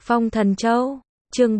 Phong Thần Châu, chương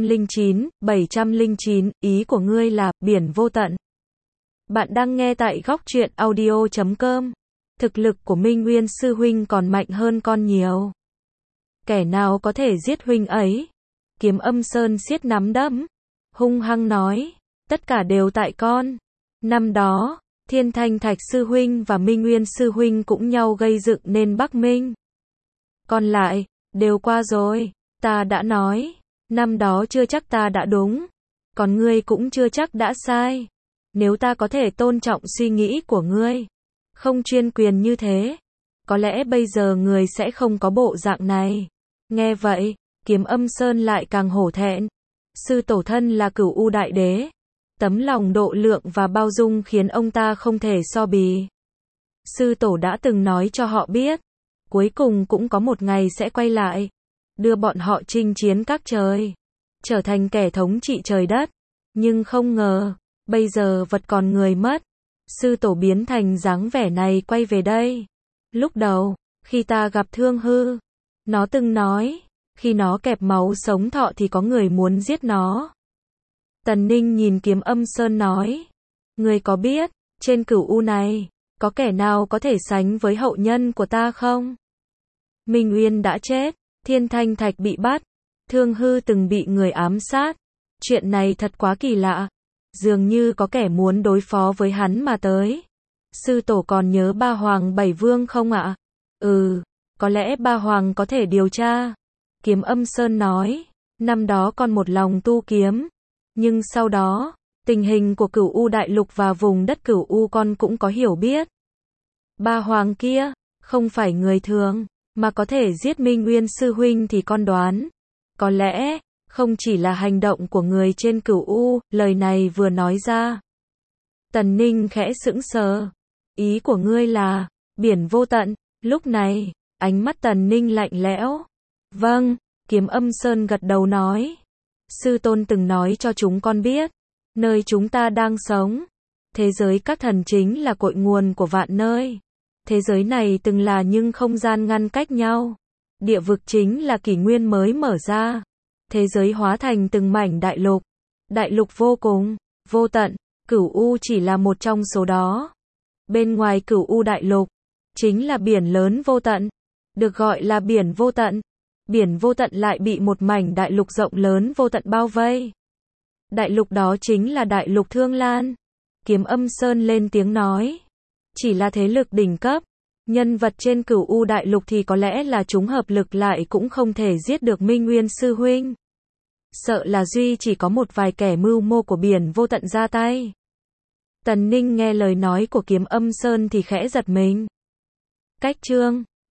709, ý của ngươi là, biển vô tận. Bạn đang nghe tại góc truyện audio.com. Thực lực của Minh Nguyên sư huynh còn mạnh hơn con nhiều. Kẻ nào có thể giết huynh ấy? Kiếm Âm Sơn siết nắm đấm, hung hăng nói, tất cả đều tại con. Năm đó, Thiên Thanh Thạch sư huynh và Minh Nguyên sư huynh cũng nhau gây dựng nên Bắc Minh. Còn lại, đều qua rồi, ta đã nói, năm đó chưa chắc ta đã đúng, còn ngươi cũng chưa chắc đã sai. Nếu ta có thể tôn trọng suy nghĩ của ngươi, không chuyên quyền như thế, có lẽ bây giờ ngươi sẽ không có bộ dạng này. Nghe vậy, Kiếm Âm Sơn lại càng hổ thẹn. Sư tổ thân là Cửu U Đại Đế, tấm lòng độ lượng và bao dung khiến ông ta không thể so bì. Sư tổ đã từng nói cho họ biết, cuối cùng cũng có một ngày sẽ quay lại, đưa bọn họ chinh chiến các trời, trở thành kẻ thống trị trời đất. Nhưng không ngờ, bây giờ vật còn người mất, sư tổ biến thành dáng vẻ này quay về đây. Lúc đầu, khi ta gặp Thương Hư, nó từng nói, khi nó kẹp máu sống thọ thì có người muốn giết nó. Tần Ninh nhìn Kiếm Âm Sơn nói, ngươi có biết, trên Cửu U này, có kẻ nào có thể sánh với hậu nhân của ta không? Minh Uyên đã chết, Thiên Thanh Thạch bị bắt, Thương Hư từng bị người ám sát. Chuyện này thật quá kỳ lạ, dường như có kẻ muốn đối phó với hắn mà tới. Sư tổ còn nhớ Ba Hoàng Bảy Vương không ạ? Có lẽ Ba Hoàng có thể điều tra. Kiếm Âm Sơn nói, năm đó con một lòng tu kiếm, nhưng sau đó, tình hình của Cửu U Đại Lục và vùng đất Cửu U con cũng có hiểu biết. Ba Hoàng kia, không phải người thường, mà có thể giết Minh Nguyên sư huynh thì con đoán, có lẽ, không chỉ là hành động của người trên Cửu U. Lời này vừa nói ra, Tần Ninh khẽ sững sờ. Ý của ngươi là, biển vô tận. Lúc này, ánh mắt Tần Ninh lạnh lẽo. Vâng, Kiếm Âm Sơn gật đầu nói. Sư tôn từng nói cho chúng con biết, nơi chúng ta đang sống, thế giới các thần chính là cội nguồn của vạn nơi. Thế giới này từng là những không gian ngăn cách nhau. Địa vực chính là kỷ nguyên mới mở ra. Thế giới hóa thành từng mảnh đại lục. Đại lục vô cùng, vô tận, Cửu U chỉ là một trong số đó. Bên ngoài Cửu U Đại Lục, chính là biển lớn vô tận, được gọi là biển vô tận. Biển vô tận lại bị một mảnh đại lục rộng lớn vô tận bao vây. Đại lục đó chính là Đại lục Thương Lan. Kiếm Âm Sơn lên tiếng nói, chỉ là thế lực đỉnh cấp, nhân vật trên Cửu U Đại Lục thì có lẽ là chúng hợp lực lại cũng không thể giết được Minh Nguyên sư huynh. Sợ là duy chỉ có một vài kẻ mưu mô của biển vô tận ra tay. Tần Ninh nghe lời nói của Kiếm Âm Sơn thì khẽ giật mình. Cách chương